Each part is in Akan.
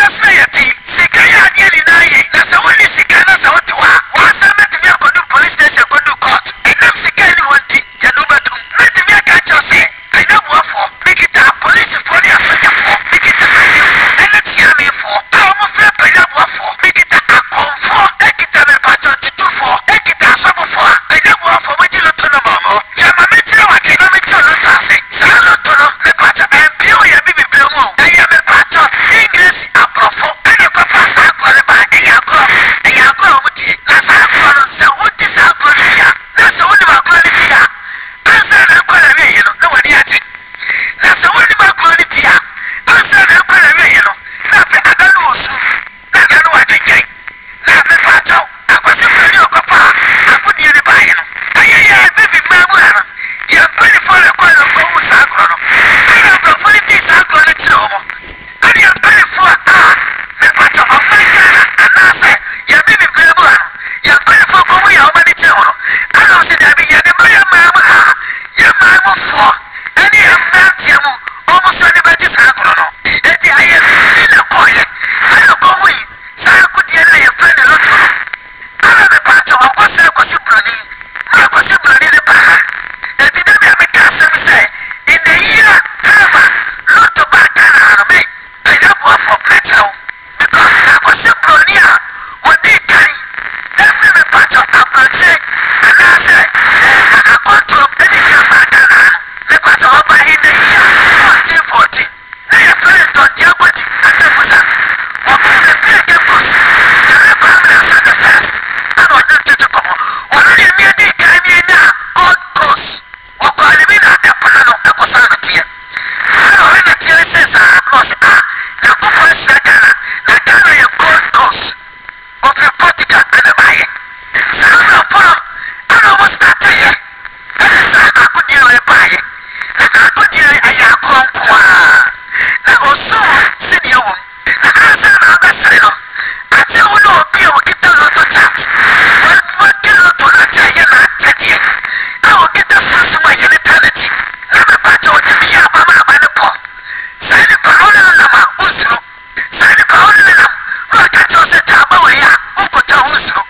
Yasmayati, Sikaya Yeni Naye, Nasawani Sikana Sawatua, Wasamet Miakodu police station Kodu court, and I'm Sikani Wanti, Yanubatum, let me catch us say, I know what for, make it a police for the Africa for, make it a and let's hear me for, I'm a fair Payabua for, make it a com for, take it a battle to two for, take it a summer for, I know what for what you look to the mama, Yamametro, I cannot make you look at it, Salotono, the battle, and Pio Yabi Blomo, I am a battle, English, a profo, and a papa, Sakuraba, and Yakro, Nasa, so what is our Gloria? That's only my Gloria. Answer the Gloria, nobody at it. That's only my Gloria. Answer the Gloria, nothing I don't know. Not know what they get. Not the battle. I was a pretty papa. I put you in the buy. I baby, my mother. You're pretty for the coil of gold sacro. I am the funny sacro. I am pretty for the battle of America. And I say, your baby, you're pretty for going how many children. I don't see that you're the boy, mamma. Your mamma for any of that, almost anybody's sacro. That I am in a coil. I don't go away. Saco, dear, your friend, a lot. I have a battle of what's up, was a brony. I was a brony, the bar. That didn't have a castle, say, in the year, Tama, not to back down me. I have one for metro because I was a brony. What they carry, every battle of Brazil, and I say, I got to any back down. The battle of in the year 1940. Now your friend don't deal with it. I tell you, sir. What the big bus? I come and send the first. I don't need to come. What do you mean? They came in now. God goes. What call me now? The panel of the sanity. I don't want to tell you, sir. No, sir. The couple second. The camera of God goes. Of your particle and the buyer. Sir, I'm not follow. I don't want to start here. And sir, I could deal with a buyer. I could deal with a young crump. Now, also, see you. Now, answer another side. I tell you, no, be able to get a lot of chat. What can you do? I tell you, not that yet. I will get the first of my eternity. Never battle with me, Mama, by the pole. Sign the power of Lama, Usru. Sign the power of Lam. Look at your set up away, Ukuta Usru.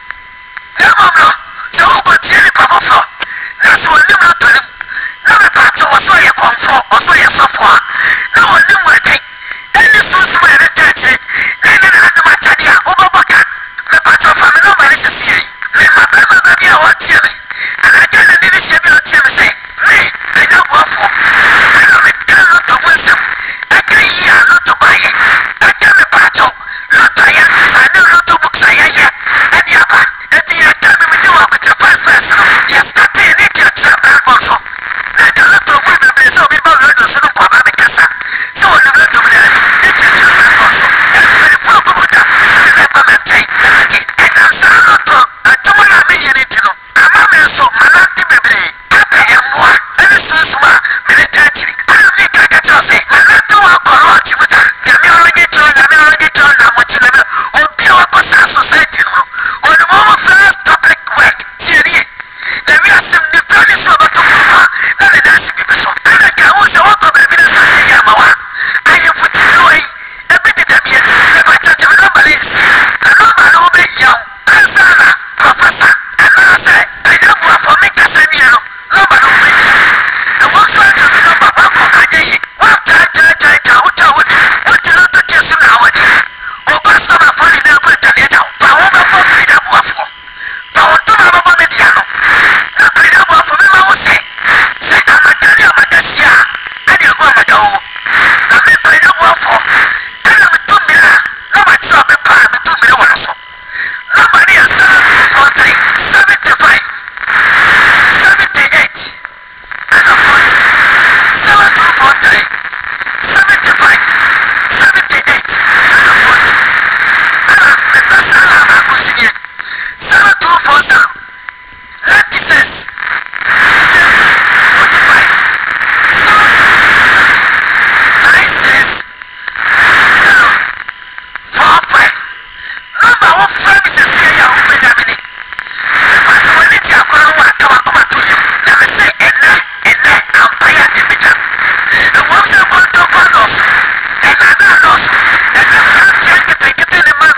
Never know. So, who got any power for? That's what you know to him. Never battle was where you come from, or so you suffer. No one knew what they. Any source of my eternity. Then I had the Matadia, Obabaka. The battle from the number is here. Then my baby, I want to me. And I can't let me say, say, me, I know what for. I don't return not to wisdom. I can't hear not to buy it. I can't battle. Not to hear, I know not to books I hear. And the other, at the other time, we do walk with the first person. Yes, that day, they can't trap that also. I can't let the women be so people learn to send up my casa. So, I'm not to be there. They can't trap that also. Everybody full of good. I never maintain. And I'm saying, I don't want to be in it, you know. I'm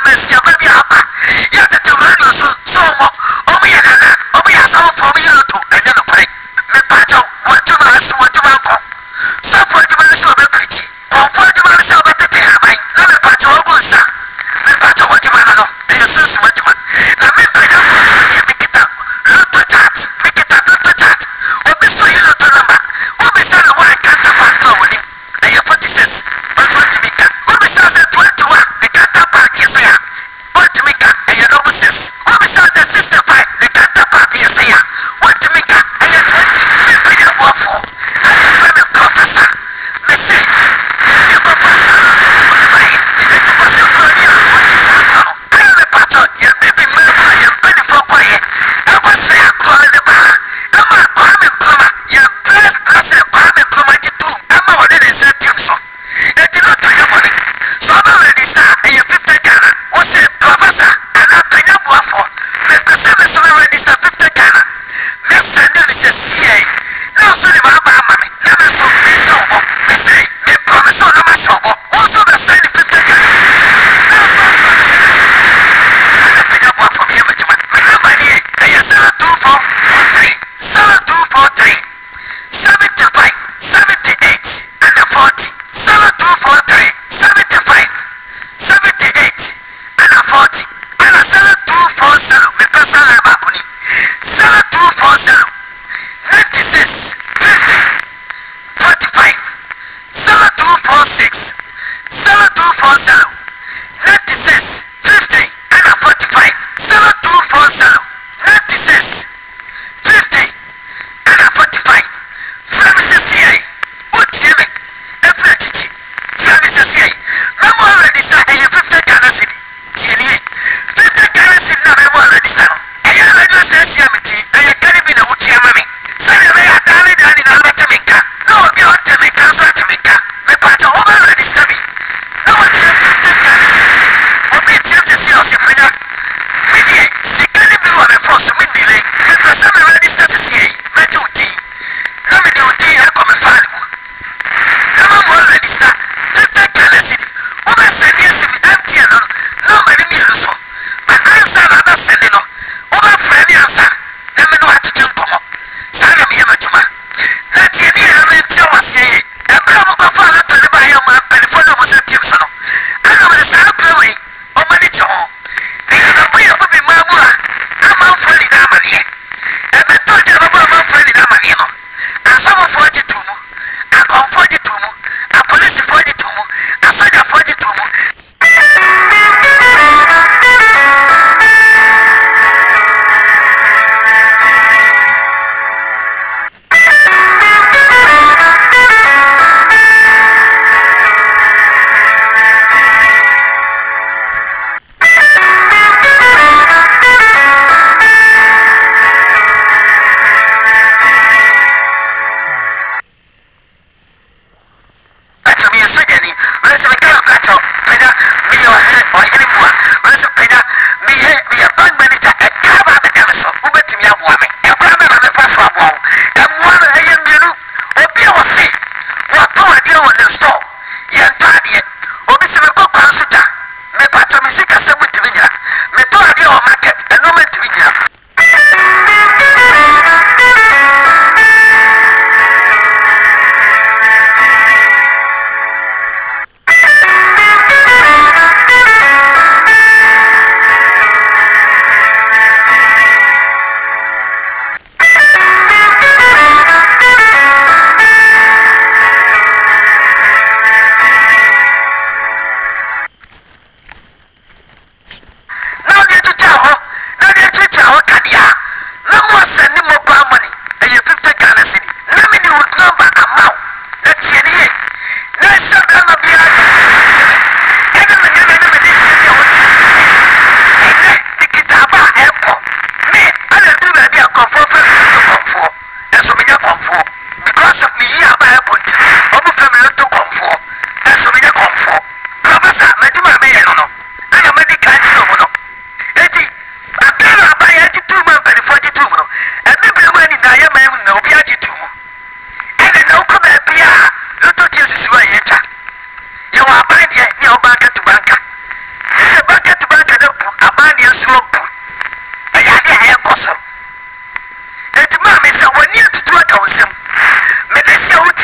besi ababi apa ya tete radio so omo ya nana omo ya so for me loto anya no kwai me pacho wajuma asu wajuma ko so for wajuma so be pretty ko for wajuma so be tete abai na me pacho ogunsa me pacho wajuma no e susu wajuma na me pacho me kita loto chat obi so yi loto number obi sa no one kanta factor woni e 46 Otimika, obi sa 21 ne kanta part yesa ya Otimika e double 6 obi sa 65 ne kanta part yesa ya Otimika e 20 me ya wofo I am professor me say me professor bai e to pass ko ni na I am a pastor ya baby me ya pedi for kwa ye e ko se akọ ne ba ama kwa me koma ya plus kwa me koma jitu ama wode ne se tim so e di no to ya money so ba ready sir e 50 Ghana o se professor ana penya boafo me pese me so ready sir 50 Ghana me send ni se CA na so ni ma ba ama me na me so me so bo me say me promise na ma so bo o so be send 50 Ghana na so penya boafo me ma juma me na ba ni e 0243 75 78 and 40 0243 75 78 and 40 and 0240 me personal bakuni 0240 96 50 45 0246 0240 96 50 and 45 0240 96 50 and 45 from CCA Utieme Efretiti from CCA Memo already sa 50 Ghana city Tieni 50 Ghana city na memo already sa Eya radio station miti eya karibi na Utieme me Sanya me atani dani na alba teminka Na obi o teminka so teminka Me pacha over already sabi Na wati 50 Ghana city Obi tiam se si osifanya Midi sikani bi wa me force me nile Me pesa me already sa CCA Me juti na me de odi ya come file mu na ma mo already start 50 Ghana city o be send yes me MTN no number ni mi so but answer na na send no o be friend ni answer na me no atutu nkomo sa na me yema juma na tie ni na me tie wase e bra mo ko fa na to ne ba ya mo telephone mo se tim so no ana mo se sa no kra we o ma ni to ho e na mo ya bi ma mo a ama fo ni na ma ni e be to je ba ma fo ni na ma ni no Asama foji tumu, a comforti tumu, a police foji tumu, a soldier foji tumu.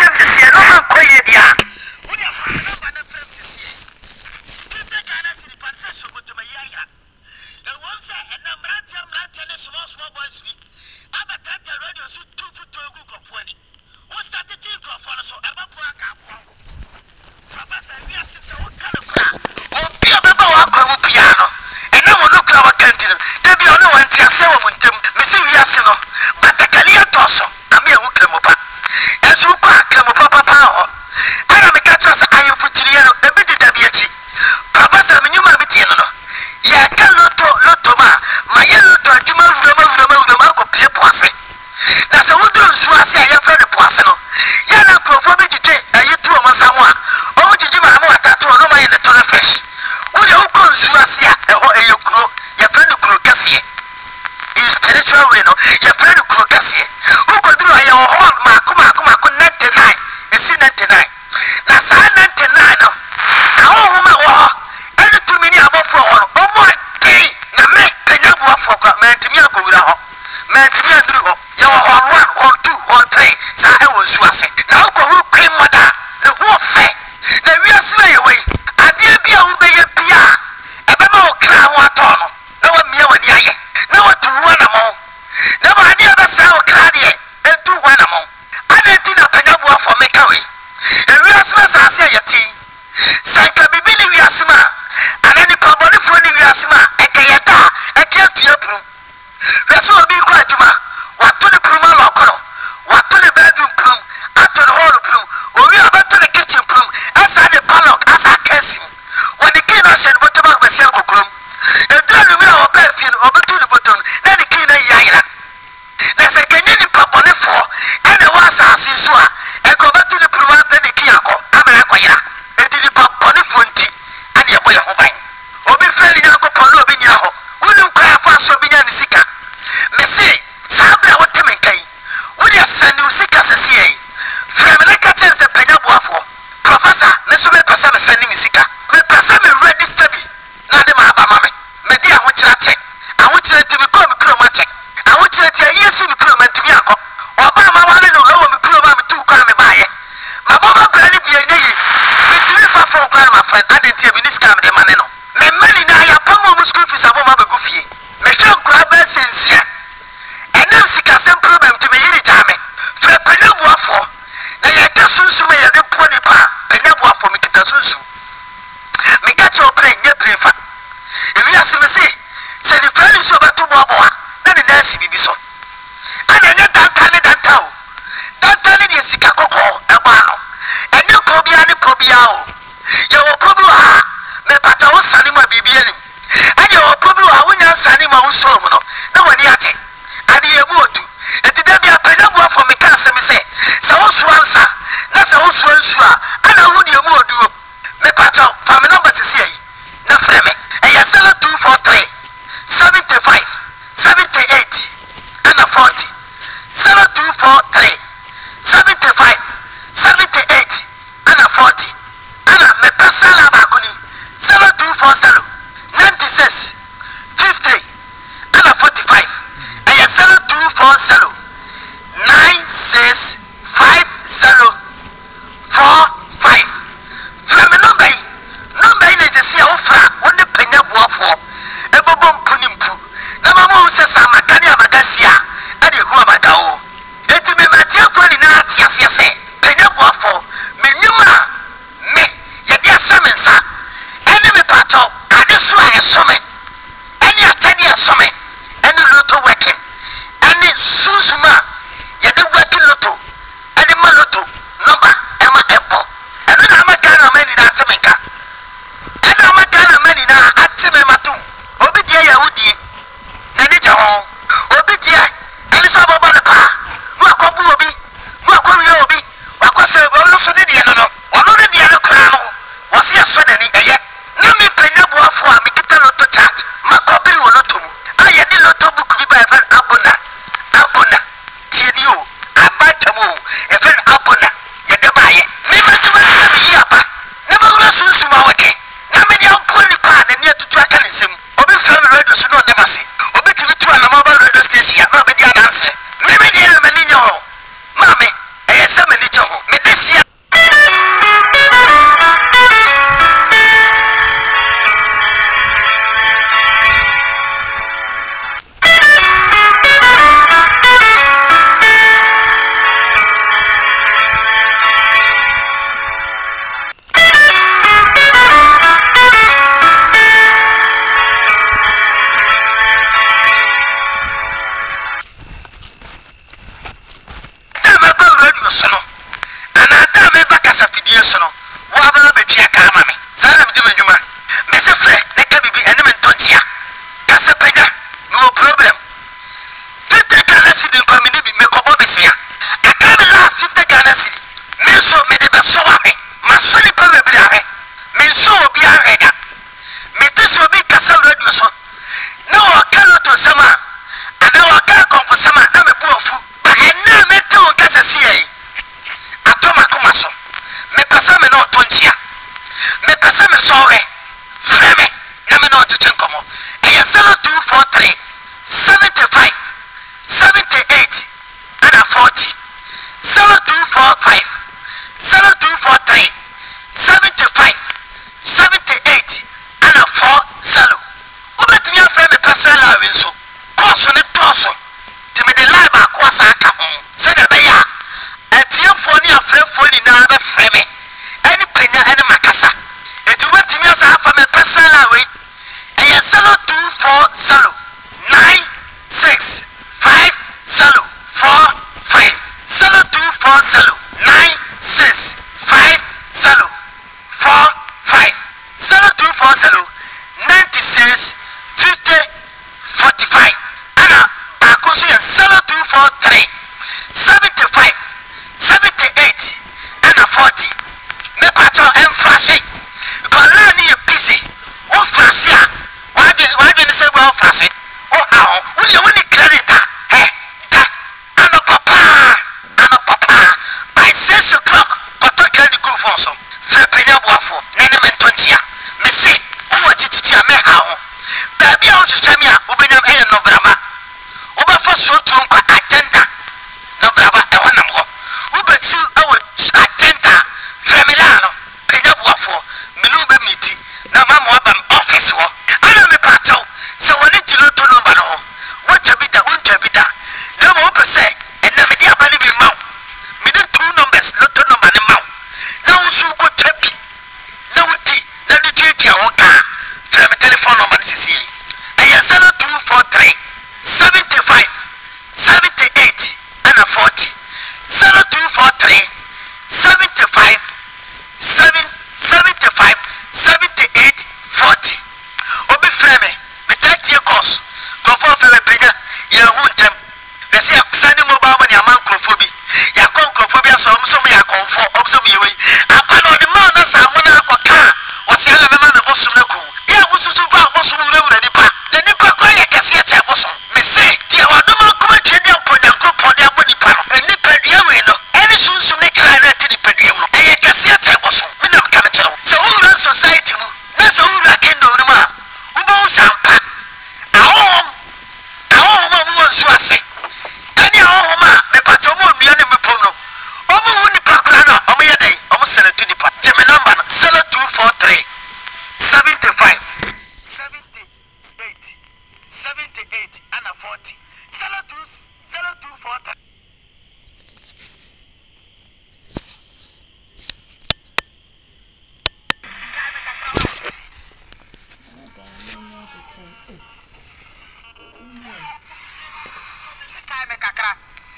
frames sie no man koye dia wo dia fa no ba na frames sie kete Ghana city pan se so botoma yaya e won say na mrante ne small boys bi abatata radio so tu futo egu koponi wo start to think of for so abapo aka akwa papa say we are six wo kana kura obi ababa wa akwa mu piano ena mo no kura wa kantino da bi ono wanti ase wo muntem mesi wi ase no batakali atoso ami ehu kremo pa esu kwa kremo papa ho ana me ka trust ayo futiri no ebi di da bi achi papa say me nyuma bi tie no ya ka loto ma ye loto aduma wurama ko pie poase na se wodro nsu ase ya fra ne poase no ya na krofo bi tete ayi tu o masamu a o mu jiji ma mu atato no ma ye ne to na fresh wo de wo ko nsu ase a eho eyekuro ya fra ne kuro kase is spiritual way no ya fra ne kuro kase wo ko duro ya ho ma ko 99 esi 99 na sa 99 no a wo ma wo ene tu mini abofo ho no o mo ati na me penyabu afo kwa mentimi akowura ho mentimi anduru ho ya ho 1 or 2 or 3 sa e won su ase na ko hu kwen moda na wo fe na wi asema ye we ade bia wo be ye bia e be ma o kra ho ato no na wa mia wani aye na wa tu wa na mo na ba ade ba sa o kra de e tu wa na mo ade ti na penyabu afo me ka we e wi asema sa ase ye ti sanka bibili wi asema anani paboni foni wi asema ekeyeta eketua prum reso obi kwa aduma watu ne prum ala okono watu ne bedroom prum ato ne hall prum owi abato ne kitchen prum asa ne palok asa kesim woni kina shen botoma gbesi akokrom edra no mi a oba fie no obetu ne boton na ne kina yaira na se kenye ni paboni fo ene wa asase so a ekobetu ne prum ata ne kiako amara kwayira enti ni paboni fo nti ani ebo ye ho ban obi feli nyakopon no obi nyina ho wonu kwa fa so bi nya ni sika mesi sabra wotem nkai wodi asani sika sesi ei fremele ka chen se penya boafo professor me so me pesa me sani mi sika me pesa me register bi na de ma aba ma me di aho kira check aho kira ti me ko me kro ma check aho kira ti yesu me kro ma ntimi akọ oba ma wale no ewo me kro ma me tu kwa me baaye ma baba brani bi enyi me tiri fa fo kwa ma friend adenti me ni sika me de mane no me mani na ya pamo mu school fees abo ma be go fie me hwe nkura ba sensia enem sika sem problem to me yiri jame fe penya boafo na ye ka sunsu me ye de po ni pa penya boafo me kita sunsu me ka cho pre nye prefa ewi aseme se ni friend so ba to boabo a na ni nasi bibi so ana nye danta o danta ni sika kokko e ba no ene probia o ye wo problem ha me pata wo sani ma bibi anim ade wo problem ha wonya sani ma wo so mu no na wani ate ade ye mu otu etida bia penya boafo me ka aseme se wo so ansa na se wo so ansu a ana hu de mu odu me pata fa me number sisi yi na freme e ya 0243 75 78 ana 40 0243 75 78 ana 40 ana me pesa la ba kuni 0240 96 50 ana 45 e ya 0240 96 50 45 from number is a see ofra on the penya boafo e bobom punimpu na mama se samakani amagasia e de hu amagao eti me matia fani na atia se penya boafo me nyuma me ye dia semensa ene me pato ade so a esome ene atade esome ene loto working ene susuma ye de working loto ene ma loto number ema epo ene na magana mani na atemenka ene magana mani na ateme matum obi die yahudi na ni jaho obi die ene so baba na pa no akobu obi no akowi obi wakose no so ne die no ono ne die no kra no wose aso na ni eye na me penya boafo a me kita loto chat makobiri wo loto mu aye di loto book bi ba even abuna Ghana City. Me so me de be so wa me. Ma so ni pa me bi are. Me so obi are da. Me te so bi kasa radio so. Na o ka to sama. Ana o ka konfo sama na me bu ofu. Ba na me te o kasa si yi. Atoma kuma so. Me pasa me no tonchia. Me pasa me so re. Freme na me no tete nkomo. E 0243 75 78 and 40 0245 0243 75 78 and 40. Ubet me afre me personal live so. Course ne toso. Ti me de live akwasa aka ho. Se na be ya. Atiefo ni afrefo ni na be freme. Any penya any makasa. Eti ubet me asa afa me personal live. E 0240 96 5 0 4 5 0240 96 5 0 4 5 0240 96 50 45 Anna Bakusi 0243 75 78 Anna 40 me pato em flashing Golani e busy o flashia why been say well flashing oh how will you credit eh that ano papa by 6 o'clock but I credit go for some fepenya boafo nene mentontia me say o tititi a me how baby o se semia obenyam e no brama oba fa so tun kwa agenda no brama e wonam go obeti e agenda femilano penya boafo me no be miti na mama abam office wo ana me pato se woni tilo to no ba no what bida unta bida na mo pese enna me dia bani bi maw me de two numbers lotto number ne maw na usu ko tabi na uti na de tete a wonka from telephone number sisi e 0243 75 78 and 40 0243 75 75 78 40 obi frame me take course go for fele penya ye huntem be se akusani mobile money aman crofobia ya crofobia so me ya konfo obso me we apano de man na samuna akoka wose ala me ma me bosum na ku ya mususu ba bosum na nipa ko ye kase ya bosum me se dia wadoma kuma twede oponya nkopon de aboni pa no nipa dia we no eni sunsun ne kra na ti nipa dia no ye kase ya bosum me na ka me kero so ura society mu na so ura kendo no ma ubo sampa awon ma mu wonsu ase ani awon ma me pato mo nua ne me pom no omo hu nipa kra na omo ye dai omo sele tu nipa je me number no 0243 75 78 78 and 40 0243 me kakra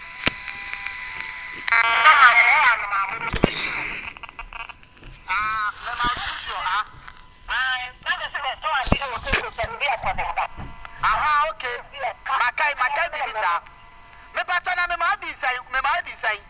okay makai bisa me patana me ma design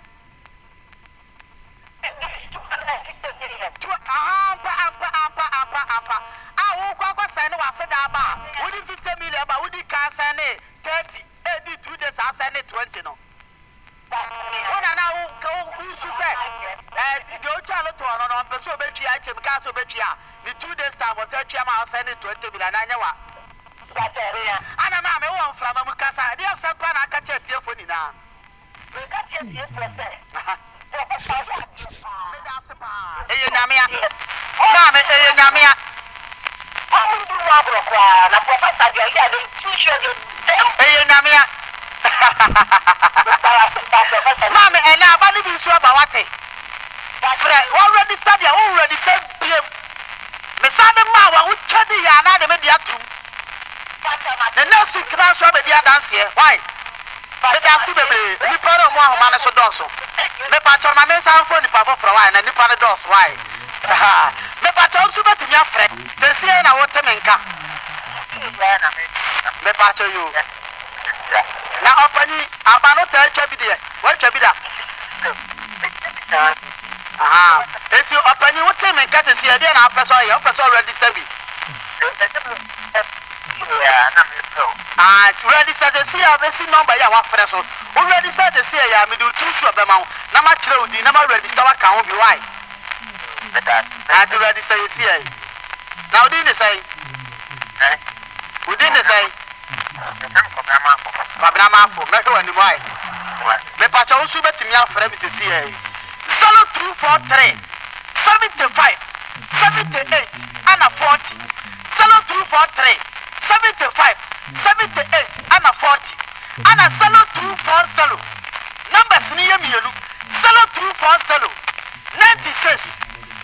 wo kwa sign wa se da ba wo di 50 million ba wo di ka sign 30 edi 2 days sign 20 no wona na wo su se di o cha lo to no mpe so be twa item ka so be twa ni 2 days time o ta twa ma sign 20 million na nya wa ana ma me won fra ma mu kasa dia sampa na aka che telefoni na me ka che telefoni me da sepa eye nyamia na me eye nyamia amundu wa bro kwa na professor dia ya de tuition de eye nyamia mama ena abani bi so ba wate fra already study already same pm me sabe ma wa uchadi ya na de me dia tum the next week na so be dia dance here why me da si bebe ni paro mo ahoma ne so doso me pa choma me san fo ni pa fo fra why na ni pa ne doso why me pa choma so betimi afre se sie na wote menka me pa cho you na opani abano ta twa bi de wa twa bi da Aha. Eti opani wo tell me kate see e dey na person register bi. Yeah, na me so. Register the see a besi number ya wa frɛ so. Wo register the see ya me do too sure be ma wo. Na ma kyerɛ odi na ma register wa ka ho bi why. To register you see. Now do the say. We did the say. Babrama for me ho ni why. Me pa cha unsu betimi afrɛ me se see. 0243 75 78 and 40. 0243 75 78 and 40. And 0240 numbers ni yemienu. 0240 96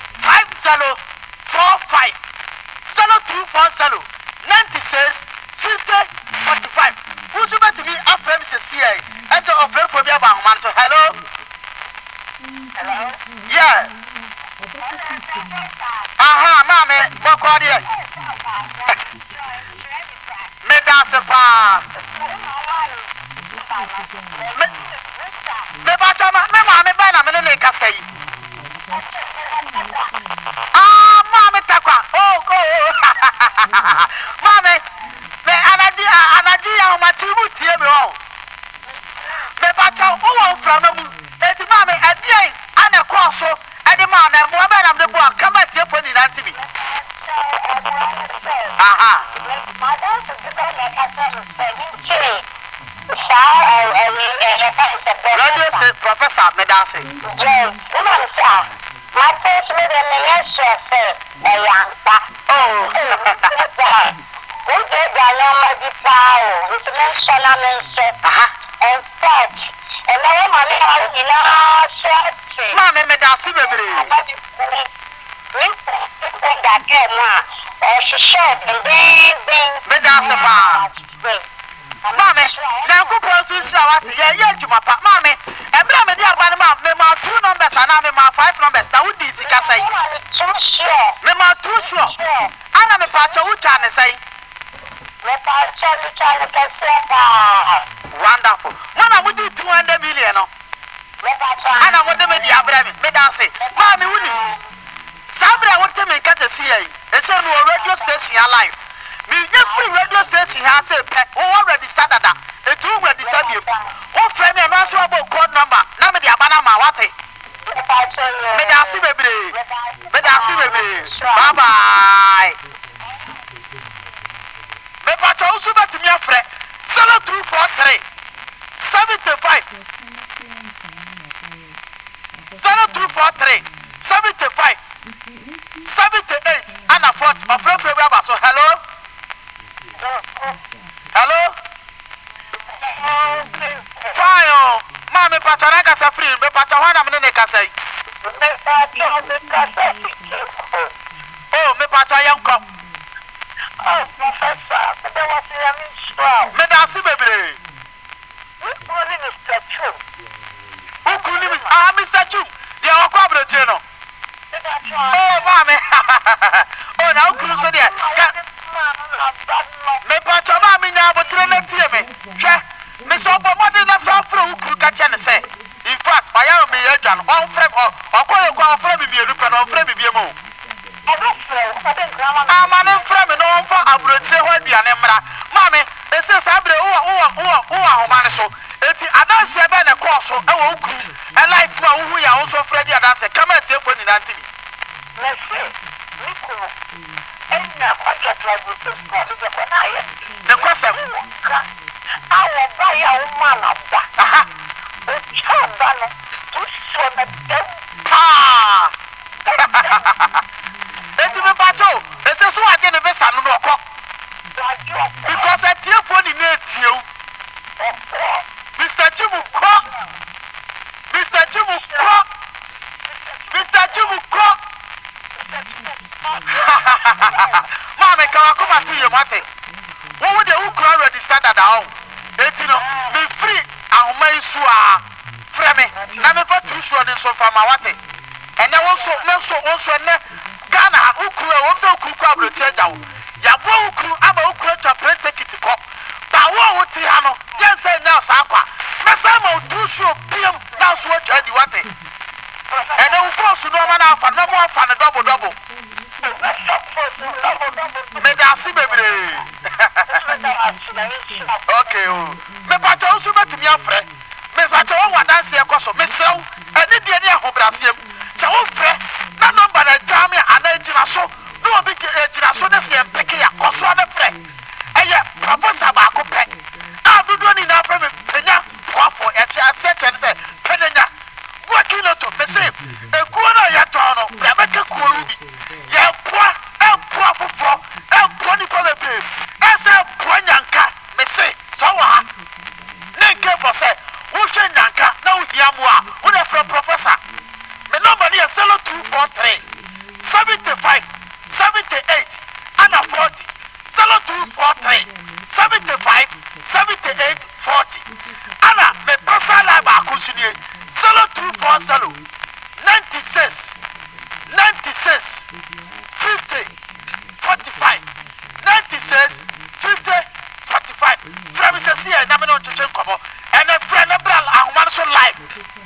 5045. 0240 96 5045. Who's about to be a friend to see and to operate for the about man. So hello. Hello? Yeah. Mommy, what call you? Me dance pa. Me bacha me mommy bana me ne ka say. Mommy takwa. Mommy, me anadi ya ma tibu tie me o. Me bacha o won fra na mu. Edi mommy adie ana ko so. Edi ma na mo ba na me bo kama tie po ni na tibi. Radio state professor Medase. Yes, my first meeting in yesterday said, oh, we get the number of power, which mentioned and such. And my money has been all short. Mammy Medase, baby. That came now, or she shot and then Medase, Mammy, now go to Sawati, yeah, to my papa, Mammy. And blah, me dear, me ma 2 numbers and I me 5 numbers. Now, what is it? Say, me ma 2 sure. And I'm a patch of what I say. Wonderful. When I would do 200 million, and I want to make the Abraham, Medase, Mammy, would you? Sabra want to make a CA, a son who radio station alive. Me free radio station has a pet already started that. A 2 register you. What frame and also about code number. Now me the Abanama Wate. Medasi baby. Bye bye. Me pacha also bet me a friend. 0243 75 0243 75 78 and a 40 of February. So hello. Hello. Fire. Mami Pachanaga Safri, me Pachawana Meneka say. Oh, me Pachayam come. Oh, Professor, but there was a minstrel. Medasi baby. Which one is Mr. Chu? Who could live? Mr. Chu. They are corporate channel. Oh, Mammy. Oh, now, Crusoe, dear. Me Pachama, me now, but me. Miss Obama did not fall through Krukacha say. In fact, I am me agent on frame or call from me, you can on frame me. I'm an frame and on for a brochure when you are Nemra. Mammy, it says Abre, Maniso. I don't say Ben a course or and like who are also Freddy and answer. Come and take one in Antony. The question. I will buy a woman of that. The child to show the dead. It's a battle. This is what I did the best I know. Because I dear for the net you. Mr. Jumu Crop. Mr. Jumu Crop. Mr. Jumu Crop. Mamma, come on to your mate. What would the Ukra register at home? Be free, I'll make sure. Frame, never too sure than so far my water. And there was also Ghana, Ukra, also Kuka, Church. Yabo Ukru, Abba Ukra to print ticket to cop. But what would Tiano? Yes, say now, Saqua. Massamo, too sure, PM, that's what you want. wasi bebre okay o me pa cha so betumi afre me fa cha wo wadanse ekoso me sew eni de ni ahobrasem cha wo frɛ na number na jami ana ejira so no obi ejira so de se empeke ya koso na frɛ eye proposal ba ko pɛ adudo ni na frɛ me penya poafo e cha se se penenya working out of the same e kuona ya tono brabeka kuoru bi ye poa e poa fofo e poa ni pale be e se poa nyanka me se so wa ne ke for say wo hwe nyanka na wo hia mo a wo na frɛ professor me number ni 0243 75 78 and 40 0243 75 78 40 ana me personal ba akusunie 0240 96 96 50 45 96 50 45 from say here na me no chuchu komo and a friend bral ahoma so live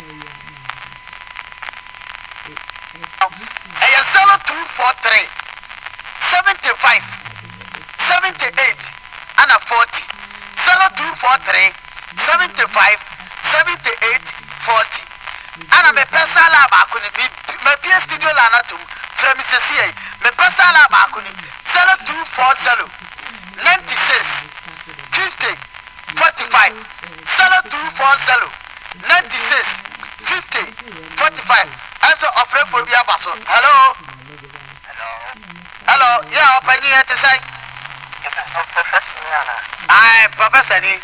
e 0243 75 78 and 40 0243 75 78 40 ana me personal ba ko ni me PS studio la na tum from CCA me personal ba ko ni 0240 96 50 45 0240 96 50 45 and offer for be abaso hello yeah open here to say professor ni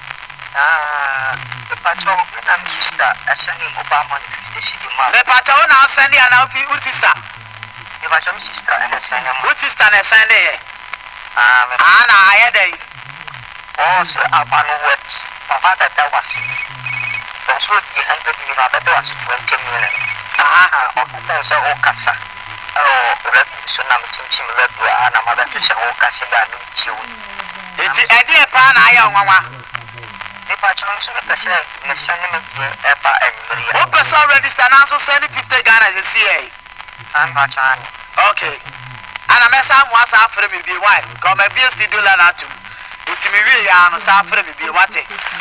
Patrol, I'm sister, sending Obama to the me patrol na sending an sister. You are some sister and a son. What sister and Sunday? Anna, I had a also Albano words. My father that was that's what you handed me rather than 20 minutes. There's a whole casa. Oh, so I'm teaching red and a mother to say, oh, Cassia, that means you. It's a dear pan, I am one. If I chose to send him a what person register and also send 50 Ghana as a CA? I'm not trying. Okay. And a mess I'm once after me be white. Come a beer still to it me really are after me be what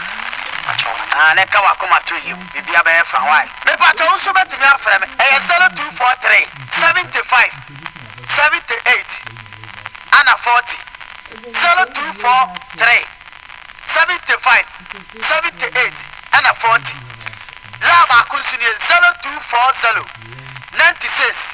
and I come to you. Be a bear from white. The pattern also met me up from a 0243 75 78 and a 40 0243 75 78 and a 40 Lama Kunsunia 0240 96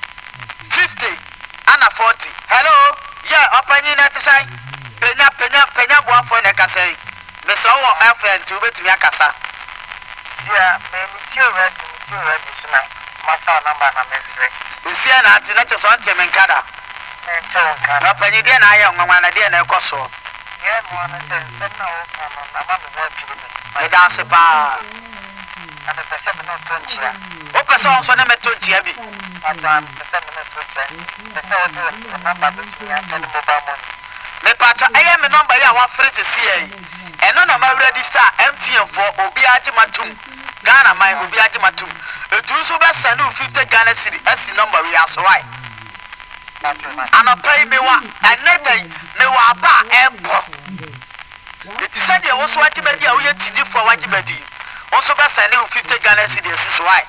50 and a 40 hello yeah opinion at the side penya boa for na kasa me so wo afan to betumi akasa yeah me too ready so na master number na me free isia na ati na cheso ante me nkada nka opinion dia na aye nwanwa na dia na ekoso yeah mo na say na o kama na ma me wa tiri me dance pa ada pese me no tonchia o pese on so na me tonchia bi ada pese me no tonchia pese o de na ba be ya tele mo ba mo me pata aye me number ya wa phrase sie eno na ma register MTN for obi agimatum Ghana my obi agimatum etu so be send 50 Ghana cedi esi number we aso why anopay me wa another me wa ba ebo it said you also want to be a we tidi for wagibadi also be send 50 Ghana cedi esi so why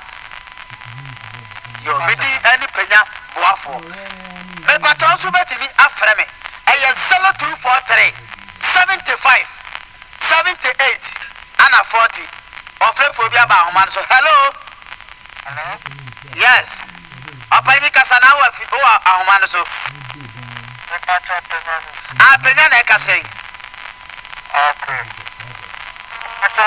yo me di any penya boafo me pata also be me afre me eye 0243 75 78 and a 40 offer for be about man so hello yes opani kasana wa fi o ahoma so penya na kasai okay ato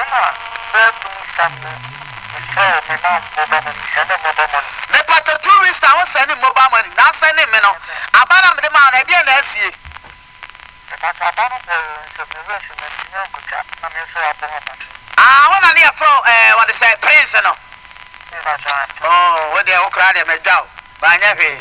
me pata tourist I was sending mobile money na sending me no abana me ma na bia na asie when I from what they say prince no oh what they okra dem edwa ba nya hwe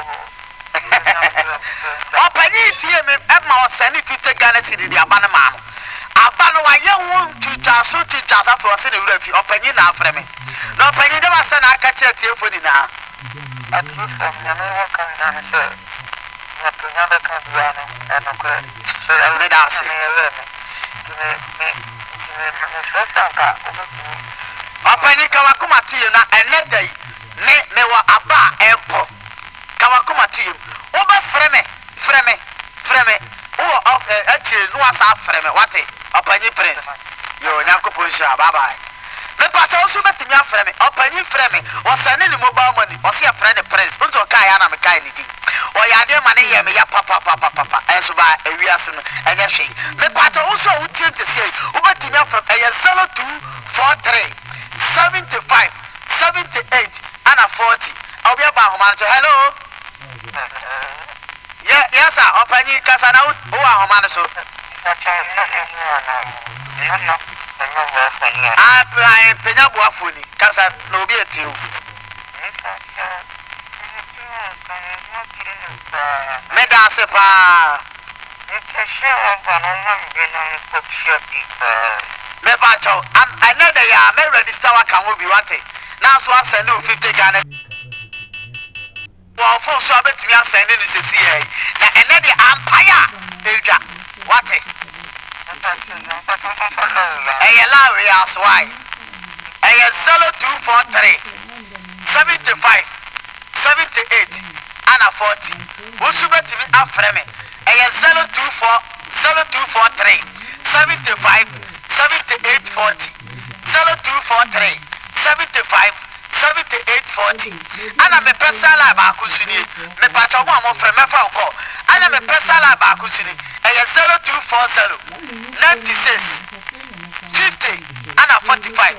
opani tie me e ma o send 50 Ghana cedi di abana ma no abana wa ye won titasa for se ne wura fi opani na afre me no opani dem asa na aka kire tie foni na atu from na me wa kan na se na Opani kawakuma to you na eneda yi me wa aba eko kawakuma to you oba freme wo of atire no asa freme wate opani prince yo nyankopon sha bye bye me pata osu betimi afreme opani freme o sane ni mobile money o se freme prince unto kai ya na me kai ni di o ya de ma ne ye me ya papa enso ba ewiase no enye hwe me pata osu o tie te se o betimi afreme eye 0243 75 78 and 40. I'll be about home. Hello. Yes, sir. Opani Kasana. Who are home? So I Penabuafuni. Casa no be at you. Meda Sepa. Mebacho, I know they are may register what can be wanted. Now so I send you 50 Ghana. Well, for so bet me sending this CA. Now another empire. What it? A Larry as why? A 0243 75 78 and 40. Who's bet me after me? A 0243 75 78 40 0243 75 78 40. And I'm a personal bakusini. Me patomo mo frame fa ko. And I'm a personal bakusini. A 0240 96 50 and 45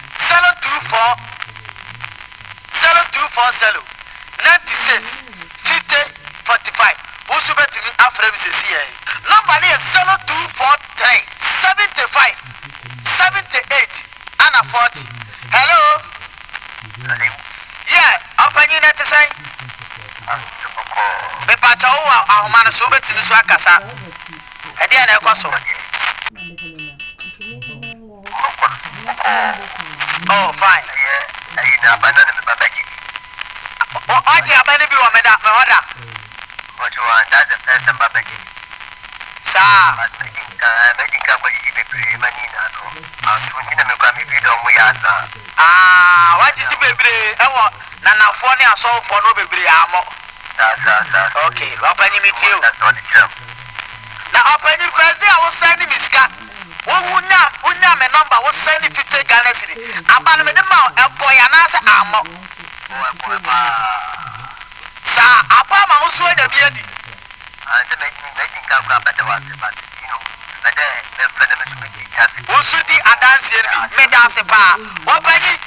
0240 96 50 45. Who's bet me after me say number is 0243 75 78 and 40. Hello. Yeah, opani na te say. Me pa cha wo ahoma so betimi so akasa. E de na ekoso. Oh, fine. Yeah, I na banana me babaki. O je abani bi wo me da me order. What you want that the person babaki. Sa. Making kwa jibe mani na no. Tunina me kwa mi video mo ya sa. What is the baby? Ewo na na fo ne aso fo no bebre amo. Okay, opani meet you. Na opani first day I was sending me ska. Unya me number was sending 50 Ghana cedi. Abana me dem ma boy anase amo. Sa apa ma uso da bia di. The making kwa better was but you know. Usudi adansi me dance pa. Opani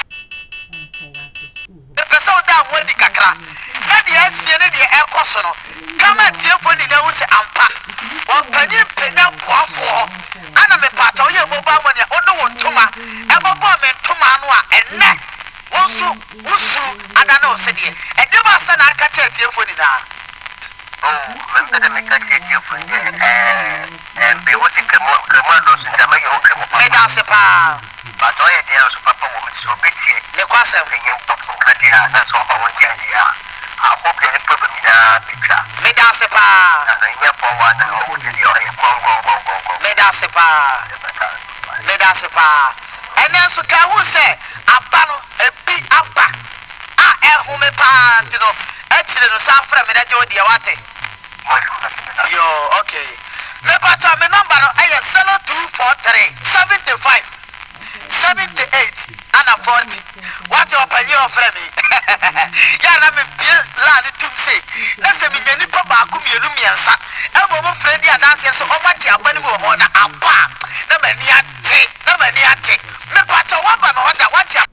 the person that won the kakra. Na de asie ne de ekoso no. Kama tiefo ni na wusi ampa. Opani penya boafo. Ana me pata oye mobile money odo wontoma. Ebobo me ntoma no a enne. Wusu adana osede. E de ba sa na aka che tiefo ni na. Oh, remember the make a tiefo ni be what the commando since my own me dance pa. But I am so papa wo so beti. Le kwasa me papa kadia na so ba won dia. I hope you problem na picture. Me dance pa. Na nya po wa na o de yo e go. Me dance pa. Me dance pa. Ene so ka hu se aba no ebi aba. Hu me pa ntino. Etire no sa fra me na je odi e wate. Yo, okay. Me pata me number no aye 0243 75 78 and 40. What your opinion of me? Ya na me bi la ni tum say. Na se me nyani pa ba ku mienu miensa. E bo mo friend ya dance so o ma ti abani mo ho na apa. Na mani ate. Me pata wa ba me ho da what ya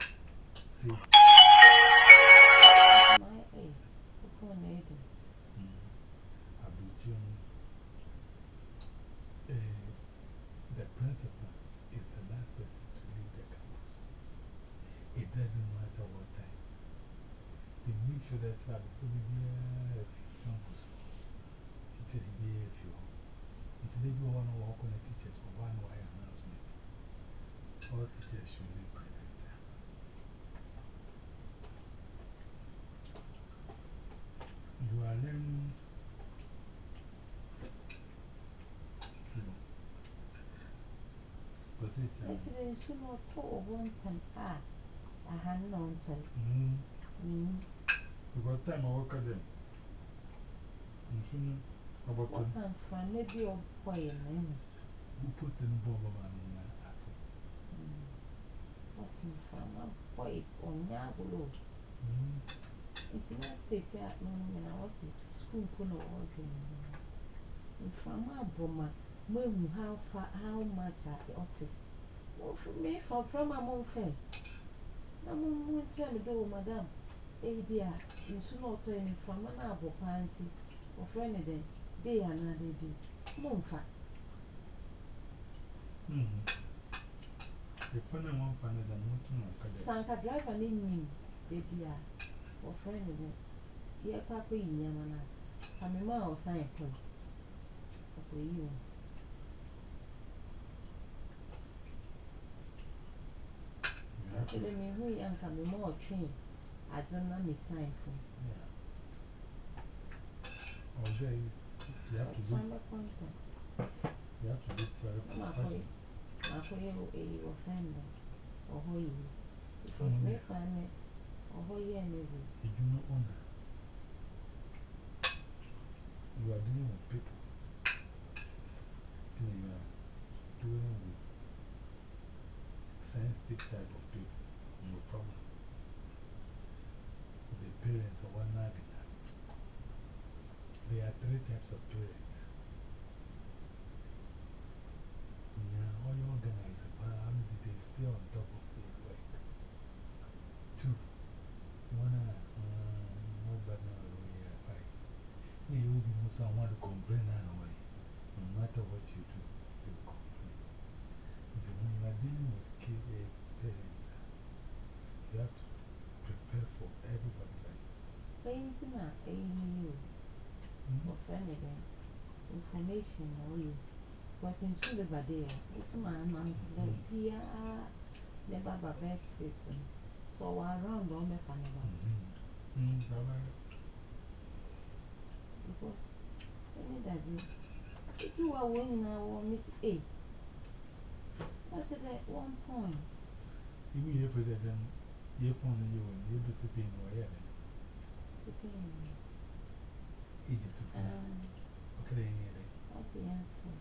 Actually, soon or two, 1 time. I had no time. We got time I work at them. About what time from maybe a boy and who posted the bomb on what's in from a boy on Yabulo. It's not stay here when I was in school, Puno working. From my bomber, when how much I ought to. Well, for me, from my mom fair. No one won't tell me, though, madam. Abia, you should not tell me from an apple fancy or friend then. Day another day. Monfa. The funny one panel than looking Sanka drive an in baby or friend then. Dear Papa in Yamana. I'm a mouse sign for you. Actually, me who am coming more train. I don't know me sign for. Oh, there you have to do. You have to look very professional. A friend or who you. Because Miss Fanny or who you and is it? You do not honor. You are dealing with people. And you are dealing with sensitive type of people. You're from the parents or one night. There are 3 types of parents. All you organize, they stay on top of their work. 2, one, no bad now, fight. You will be someone to complain anyway. No matter what you do, they will complain. So when you are dealing with parents, you have to prepare for everybody. Painting a new or friend again. Information or you. Was in Suliva there. It's my aunt's Pia, the Baba Beck system. So around on the Panama. Because any doesn't. If you are winning now, Miss A. That's at 1 point. You will hear for that, then you phone you and you do the pain or heaven. Egypt to okay, I'll see you.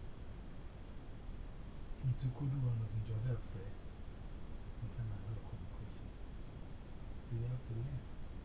It's a good one, was enjoyed that fair. It's another communication. So you have to learn.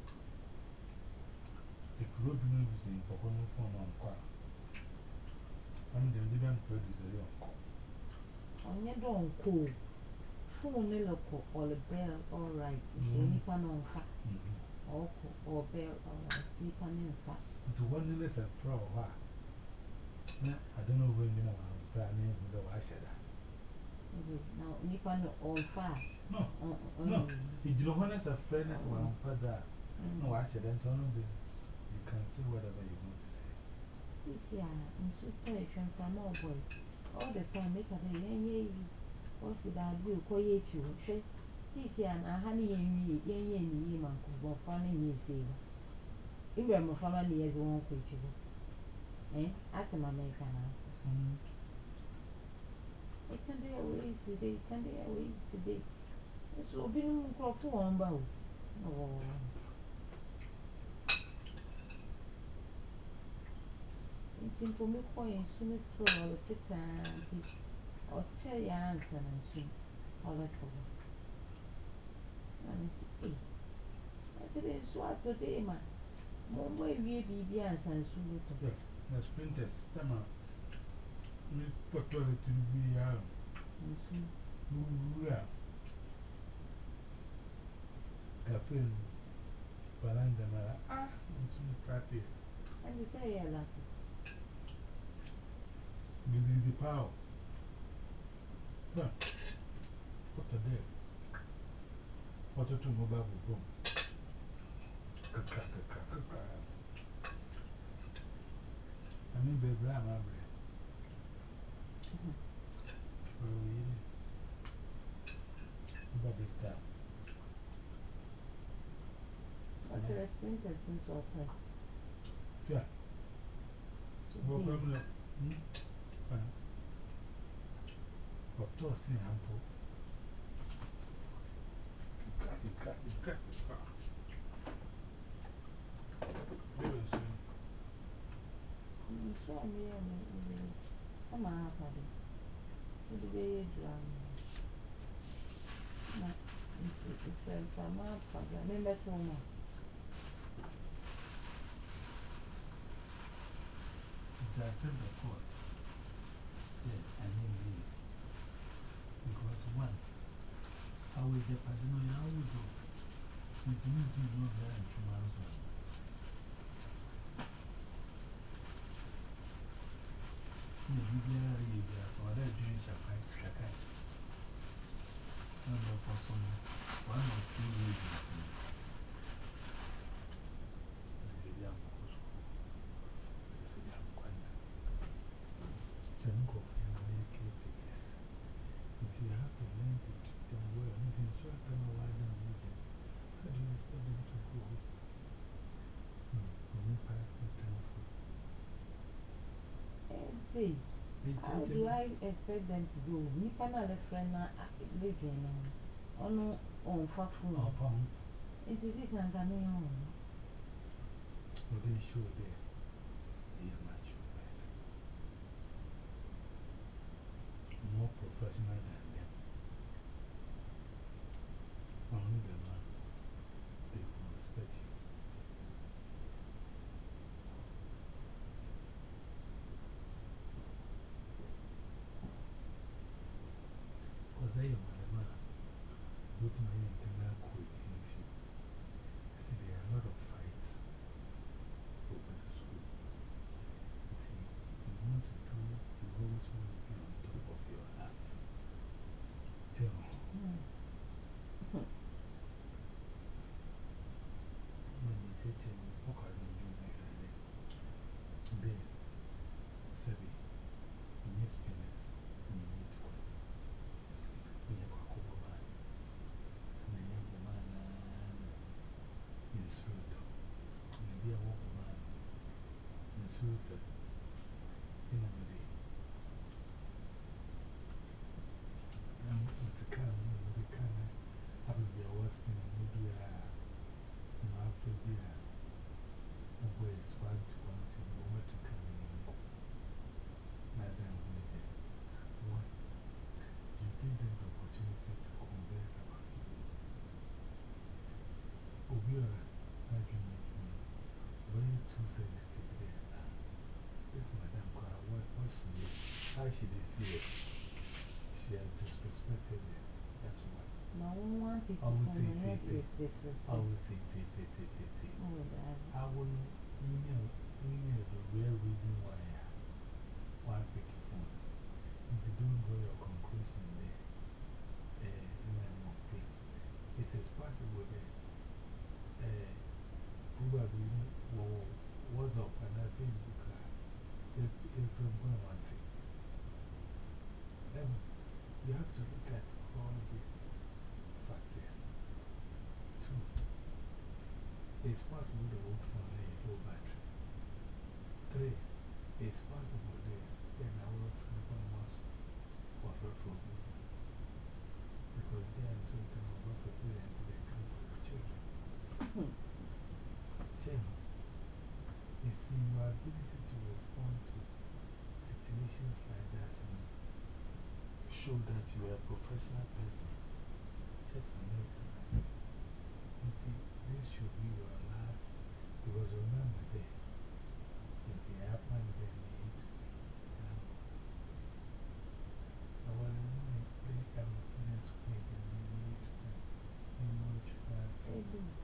If road moves in for one form on car, I'm the living producer. On your don't call. Phone local or a bell, all right. Sleep on fat. Or bell, all right. Sleep on fat. It's 1 less and for a while. I don't know when you know I'm planning with the washer. Now, Nippon on fire. No, no. If you don't want us a friend as one father, no, I said, and you can say whatever you want to say. See, I'm so tired from all boy. All the time, make a day, what's the bad will call you? See, and I honey and me, ye, man, could funny me say. Even my family as one creature. At my American answer. I can't do away today, can't do away today. It's all been crop one bow. Oh, it's in for me coin soon as so all the fit and or tell your answer and soon all that's all. Let me see. Actually, swap today, man. More way we be answer and soon. The sprinters, come on. We put all the to be out. Cafe, Balanga, soon started. And you say, I love it. This is the power. What a day. What a 2 mobile phone. I mean, baby, I'm hungry. Where are we eating? About this time. What the sprinters since what time? Yeah. Welcome. tossing ample. You crack. So, some are happy. It's a very drama. It's a farmer, remember so much. I said the court. Yes, I mean leave. Because one, I will get Padino, I will go. It's me to know that in 2 months. So I don't drink Shakai. No, for some 1 or 2 reasons. You have to learn to treat them well. So I don't know why they're region. How do you expect them to go? Hey, how do I expect them to go? You cannot let friend living on Fafu. It is it and coming home. Well, they show there. They are much worse. More professional than them. Only the man, they will respect you. Because they are my man, both my internal code against you. See, there are a lot of fights over the school. See, you want to do, you always want to be on top of your art. Tell me. When you teach him, what are you doing? Then, Sebi, you need spinners, and you need to go. We have a couple of man, and then you have a man in Suruto. Maybe a walk man in Suruto. In a day. And with the car, we can have a be a wasp in a movie. Africa, where it's 1 to 1 to know what to come in. Madam, one, you give them the opportunity to converse about you. Obiora, I can make me way too sensitive there. This madam, what she did, how she did see it, she has disrespected this. That's why. No one people I would say, disrespect. I would say, I will know the real reason why I pick your phone. And to don't draw your conclusion there, it is possible that probably WhatsApp and Facebook if you're going to want it. Then you have to look at all these factors. 2, it's possible the work from a low battery. 3, it's possible that then I will from almost offer for you. Because they are so to know what for parents they come for your children. Jim, you see, your ability to respond to situations like that show that you are a professional person. That's what I say. This should be your last, because remember there, if it happened, then you need to be. I want to play confidence with you, you need to be much faster.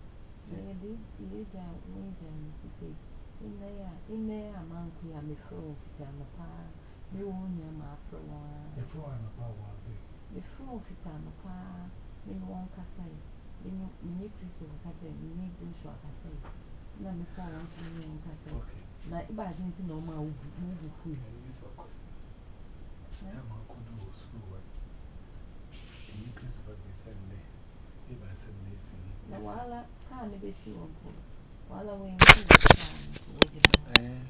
In there, a monk, we are before Fitamapa, you own your map for one. Before I'm about 1 day. Before Fitamapa, you won't say. You need Christopher Cassay, you need Bushwa Cassay. Now, before I'm saying, Okay. now, if I didn't know my movie food. This is a question. I'm a good school work. You Christopher be Sunday. If I send this in. Now, while I can't be seen, while I went